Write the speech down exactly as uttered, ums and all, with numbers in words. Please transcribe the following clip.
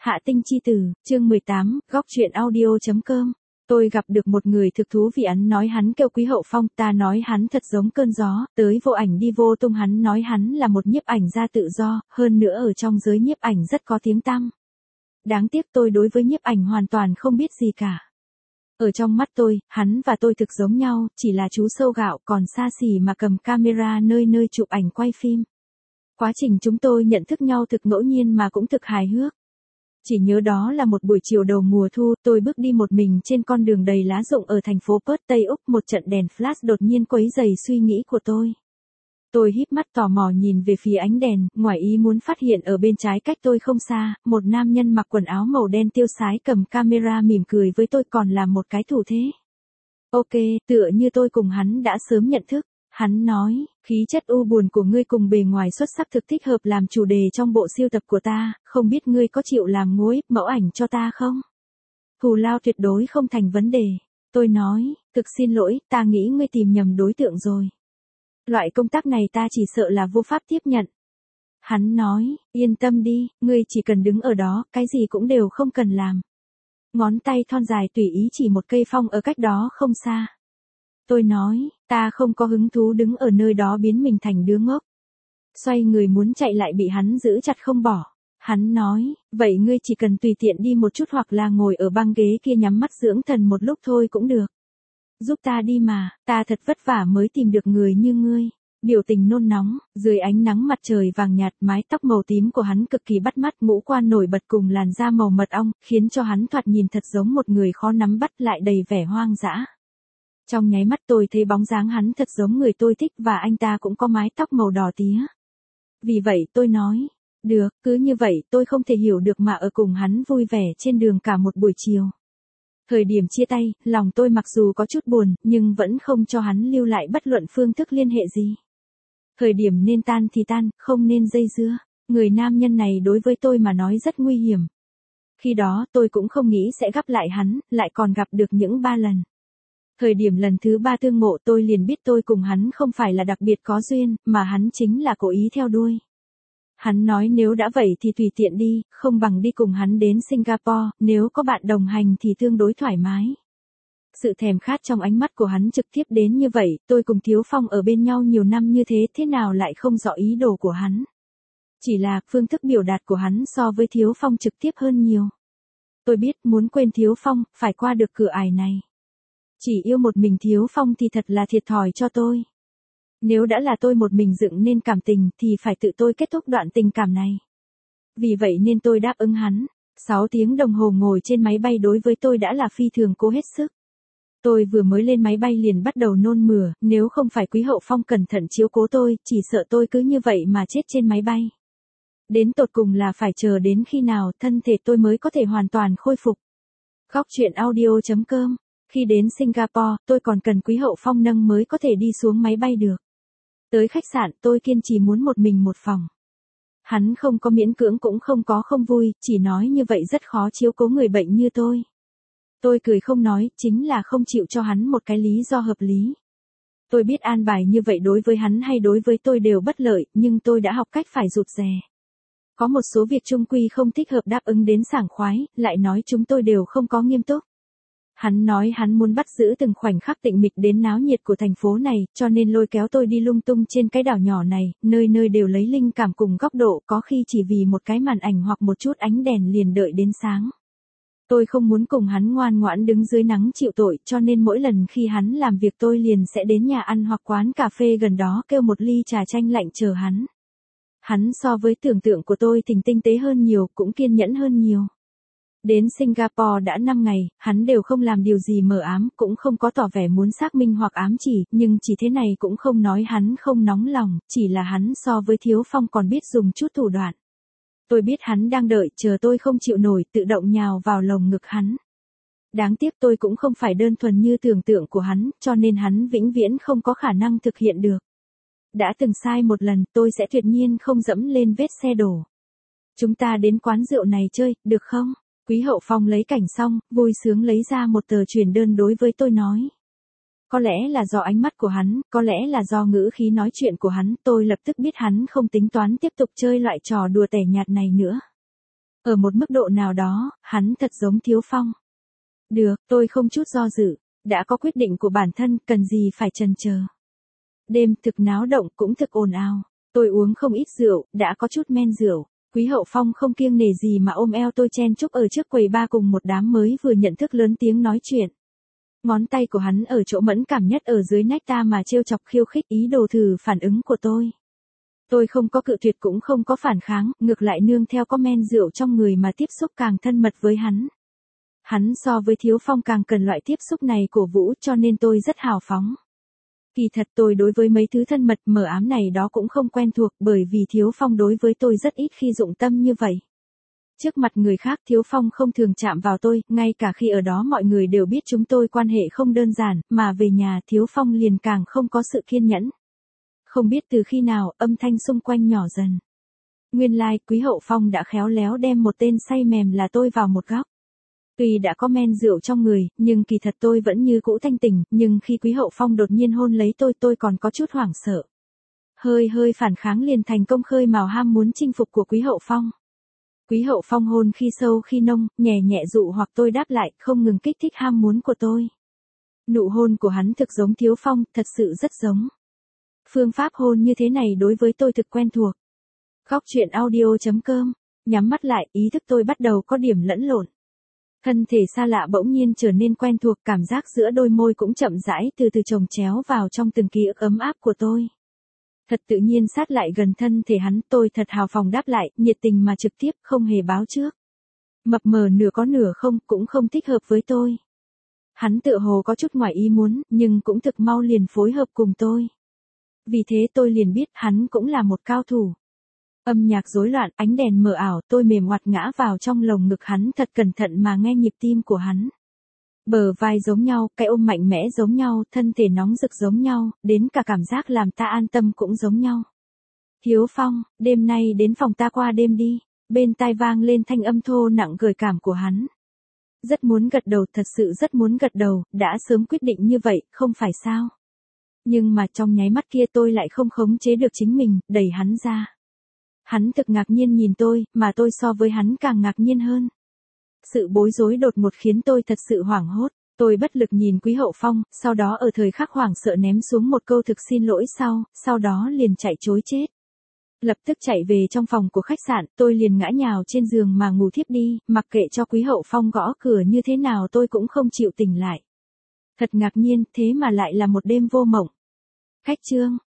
Hạ tinh chi tử, chương mười tám, góc truyện audio.com. Tôi gặp được một người thực thú vì hắn nói hắn kêu Quý Hậu Phong, ta nói hắn thật giống cơn gió, tới vô ảnh đi vô tung, hắn nói hắn là một nhiếp ảnh gia tự do, hơn nữa ở trong giới nhiếp ảnh rất có tiếng tăm. Đáng tiếc tôi đối với nhiếp ảnh hoàn toàn không biết gì cả. Ở trong mắt tôi, hắn và tôi thực giống nhau, chỉ là chú sâu gạo còn xa xỉ mà cầm camera nơi nơi chụp ảnh quay phim. Quá trình chúng tôi nhận thức nhau thực ngẫu nhiên mà cũng thực hài hước. Chỉ nhớ đó là một buổi chiều đầu mùa thu, tôi bước đi một mình trên con đường đầy lá rụng ở thành phố Perth, Tây Úc, một trận đèn flash đột nhiên quấy rầy suy nghĩ của tôi. Tôi híp mắt tò mò nhìn về phía ánh đèn, ngoài ý muốn phát hiện ở bên trái cách tôi không xa, một nam nhân mặc quần áo màu đen tiêu sái cầm camera mỉm cười với tôi còn làm một cái thủ thế. Ok, tựa như tôi cùng hắn đã sớm nhận thức. Hắn nói, khí chất u buồn của ngươi cùng bề ngoài xuất sắc thực thích hợp làm chủ đề trong bộ siêu tập của ta, không biết ngươi có chịu làm ngôi mẫu ảnh cho ta không? Thù lao tuyệt đối không thành vấn đề. Tôi nói, thực xin lỗi, ta nghĩ ngươi tìm nhầm đối tượng rồi. Loại công tác này ta chỉ sợ là vô pháp tiếp nhận. Hắn nói, yên tâm đi, ngươi chỉ cần đứng ở đó, cái gì cũng đều không cần làm. Ngón tay thon dài tùy ý chỉ một cây phong ở cách đó không xa. Tôi nói, ta không có hứng thú đứng ở nơi đó biến mình thành đứa ngốc. Xoay người muốn chạy lại bị hắn giữ chặt không bỏ. Hắn nói, vậy ngươi chỉ cần tùy tiện đi một chút hoặc là ngồi ở băng ghế kia nhắm mắt dưỡng thần một lúc thôi cũng được. Giúp ta đi mà, ta thật vất vả mới tìm được người như ngươi. Biểu tình nôn nóng, dưới ánh nắng mặt trời vàng nhạt, mái tóc màu tím của hắn cực kỳ bắt mắt, ngũ quan nổi bật cùng làn da màu mật ong, khiến cho hắn thoạt nhìn thật giống một người khó nắm bắt lại đầy vẻ hoang dã. Trong nháy mắt tôi thấy bóng dáng hắn thật giống người tôi thích và anh ta cũng có mái tóc màu đỏ tía. Vì vậy tôi nói, được, cứ như vậy tôi không thể hiểu được mà ở cùng hắn vui vẻ trên đường cả một buổi chiều. Thời điểm chia tay, lòng tôi mặc dù có chút buồn, nhưng vẫn không cho hắn lưu lại bất luận phương thức liên hệ gì. Thời điểm nên tan thì tan, không nên dây dưa. Người nam nhân này đối với tôi mà nói rất nguy hiểm. Khi đó tôi cũng không nghĩ sẽ gặp lại hắn, lại còn gặp được những ba lần. Thời điểm lần thứ ba tương ngộ tôi liền biết tôi cùng hắn không phải là đặc biệt có duyên, mà hắn chính là cố ý theo đuôi. Hắn nói nếu đã vậy thì tùy tiện đi, không bằng đi cùng hắn đến Singapore, nếu có bạn đồng hành thì tương đối thoải mái. Sự thèm khát trong ánh mắt của hắn trực tiếp đến như vậy, tôi cùng Thiếu Phong ở bên nhau nhiều năm như thế thế nào lại không rõ ý đồ của hắn. Chỉ là phương thức biểu đạt của hắn so với Thiếu Phong trực tiếp hơn nhiều. Tôi biết muốn quên Thiếu Phong, phải qua được cửa ải này. Chỉ yêu một mình Thiếu Phong thì thật là thiệt thòi cho tôi. Nếu đã là tôi một mình dựng nên cảm tình thì phải tự tôi kết thúc đoạn tình cảm này. Vì vậy nên tôi đáp ứng hắn. sáu tiếng đồng hồ ngồi trên máy bay đối với tôi đã là phi thường cố hết sức. Tôi vừa mới lên máy bay liền bắt đầu nôn mửa, nếu không phải Quý Hậu Phong cẩn thận chiếu cố tôi, chỉ sợ tôi cứ như vậy mà chết trên máy bay. Đến tột cùng là phải chờ đến khi nào thân thể tôi mới có thể hoàn toàn khôi phục. Góc truyện audio.com. Khi đến Singapore, tôi còn cần Quý Hậu Phong nâng mới có thể đi xuống máy bay được. Tới khách sạn, tôi kiên trì muốn một mình một phòng. Hắn không có miễn cưỡng cũng không có không vui, chỉ nói như vậy rất khó chiếu cố người bệnh như tôi. Tôi cười không nói, chính là không chịu cho hắn một cái lý do hợp lý. Tôi biết an bài như vậy đối với hắn hay đối với tôi đều bất lợi, nhưng tôi đã học cách phải rụt rè. Có một số việc chung quy không thích hợp đáp ứng đến sảng khoái, lại nói chúng tôi đều không có nghiêm túc. Hắn nói hắn muốn bắt giữ từng khoảnh khắc tĩnh mịch đến náo nhiệt của thành phố này, cho nên lôi kéo tôi đi lung tung trên cái đảo nhỏ này, nơi nơi đều lấy linh cảm cùng góc độ, có khi chỉ vì một cái màn ảnh hoặc một chút ánh đèn liền đợi đến sáng. Tôi không muốn cùng hắn ngoan ngoãn đứng dưới nắng chịu tội, cho nên mỗi lần khi hắn làm việc tôi liền sẽ đến nhà ăn hoặc quán cà phê gần đó kêu một ly trà chanh lạnh chờ hắn. Hắn so với tưởng tượng của tôi tình tinh tế hơn nhiều, cũng kiên nhẫn hơn nhiều. Đến Singapore đã năm ngày, hắn đều không làm điều gì mờ ám, cũng không có tỏ vẻ muốn xác minh hoặc ám chỉ, nhưng chỉ thế này cũng không nói hắn không nóng lòng, chỉ là hắn so với Thiếu Phong còn biết dùng chút thủ đoạn. Tôi biết hắn đang đợi, chờ tôi không chịu nổi, tự động nhào vào lồng ngực hắn. Đáng tiếc tôi cũng không phải đơn thuần như tưởng tượng của hắn, cho nên hắn vĩnh viễn không có khả năng thực hiện được. Đã từng sai một lần, tôi sẽ tuyệt nhiên không dẫm lên vết xe đổ. Chúng ta đến quán rượu này chơi, được không? Quý Hậu Phong lấy cảnh xong, vui sướng lấy ra một tờ truyền đơn đối với tôi nói. Có lẽ là do ánh mắt của hắn, có lẽ là do ngữ khí nói chuyện của hắn, tôi lập tức biết hắn không tính toán tiếp tục chơi loại trò đùa tẻ nhạt này nữa. Ở một mức độ nào đó, hắn thật giống Thiếu Phong. Được, tôi không chút do dự, đã có quyết định của bản thân, cần gì phải chần chờ. Đêm thực náo động cũng thực ồn ào, tôi uống không ít rượu, đã có chút men rượu. Quý Hậu Phong không kiêng nể gì mà ôm eo tôi chen chúc ở trước quầy bar cùng một đám mới vừa nhận thức lớn tiếng nói chuyện. Ngón tay của hắn ở chỗ mẫn cảm nhất ở dưới nách ta mà trêu chọc khiêu khích ý đồ thử phản ứng của tôi. Tôi không có cự tuyệt cũng không có phản kháng, ngược lại nương theo có men rượu trong người mà tiếp xúc càng thân mật với hắn. Hắn so với Thiếu Phong càng cần loại tiếp xúc này cổ vũ cho nên tôi rất hào phóng. Kỳ thật tôi đối với mấy thứ thân mật mờ ám này đó cũng không quen thuộc bởi vì Thiếu Phong đối với tôi rất ít khi dụng tâm như vậy. Trước mặt người khác Thiếu Phong không thường chạm vào tôi, ngay cả khi ở đó mọi người đều biết chúng tôi quan hệ không đơn giản, mà về nhà Thiếu Phong liền càng không có sự kiên nhẫn. Không biết từ khi nào, âm thanh xung quanh nhỏ dần. Nguyên lai, like, Quý Hậu Phong đã khéo léo đem một tên say mềm là tôi vào một góc. Tuy đã có men rượu trong người, nhưng kỳ thật tôi vẫn như cũ thanh tỉnh, nhưng khi Quý Hậu Phong đột nhiên hôn lấy tôi tôi còn có chút hoảng sợ. Hơi hơi phản kháng liền thành công khơi mào ham muốn chinh phục của Quý Hậu Phong. Quý Hậu Phong hôn khi sâu khi nông, nhẹ nhẹ dụ hoặc tôi đáp lại, không ngừng kích thích ham muốn của tôi. Nụ hôn của hắn thực giống Thiếu Phong, thật sự rất giống. Phương pháp hôn như thế này đối với tôi thực quen thuộc. Góc truyện audio chấm com, nhắm mắt lại, ý thức tôi bắt đầu có điểm lẫn lộn. Thân thể xa lạ bỗng nhiên trở nên quen thuộc, cảm giác giữa đôi môi cũng chậm rãi từ từ chồng chéo vào trong từng ký ức ấm áp của tôi. Thật tự nhiên sát lại gần thân thể hắn, tôi thật hào phóng đáp lại, nhiệt tình mà trực tiếp, không hề báo trước. Mập mờ nửa có nửa không, cũng không thích hợp với tôi. Hắn tựa hồ có chút ngoài ý muốn, nhưng cũng thực mau liền phối hợp cùng tôi. Vì thế tôi liền biết hắn cũng là một cao thủ. Âm nhạc rối loạn, ánh đèn mờ ảo, tôi mềm oặt ngã vào trong lồng ngực hắn thật cẩn thận mà nghe nhịp tim của hắn. Bờ vai giống nhau, cái ôm mạnh mẽ giống nhau, thân thể nóng rực giống nhau, đến cả cảm giác làm ta an tâm cũng giống nhau. Thiếu Phong, đêm nay đến phòng ta qua đêm đi, bên tai vang lên thanh âm thô nặng gợi cảm của hắn. Rất muốn gật đầu, thật sự rất muốn gật đầu, đã sớm quyết định như vậy, không phải sao. Nhưng mà trong nháy mắt kia tôi lại không khống chế được chính mình, đẩy hắn ra. Hắn thực ngạc nhiên nhìn tôi, mà tôi so với hắn càng ngạc nhiên hơn. Sự bối rối đột ngột khiến tôi thật sự hoảng hốt, tôi bất lực nhìn Quý Hậu Phong, sau đó ở thời khắc hoảng sợ ném xuống một câu thực xin lỗi sau, sau đó liền chạy trối chết. Lập tức chạy về trong phòng của khách sạn, tôi liền ngã nhào trên giường mà ngủ thiếp đi, mặc kệ cho Quý Hậu Phong gõ cửa như thế nào tôi cũng không chịu tỉnh lại. Thật ngạc nhiên, thế mà lại là một đêm vô mộng. Khách trương,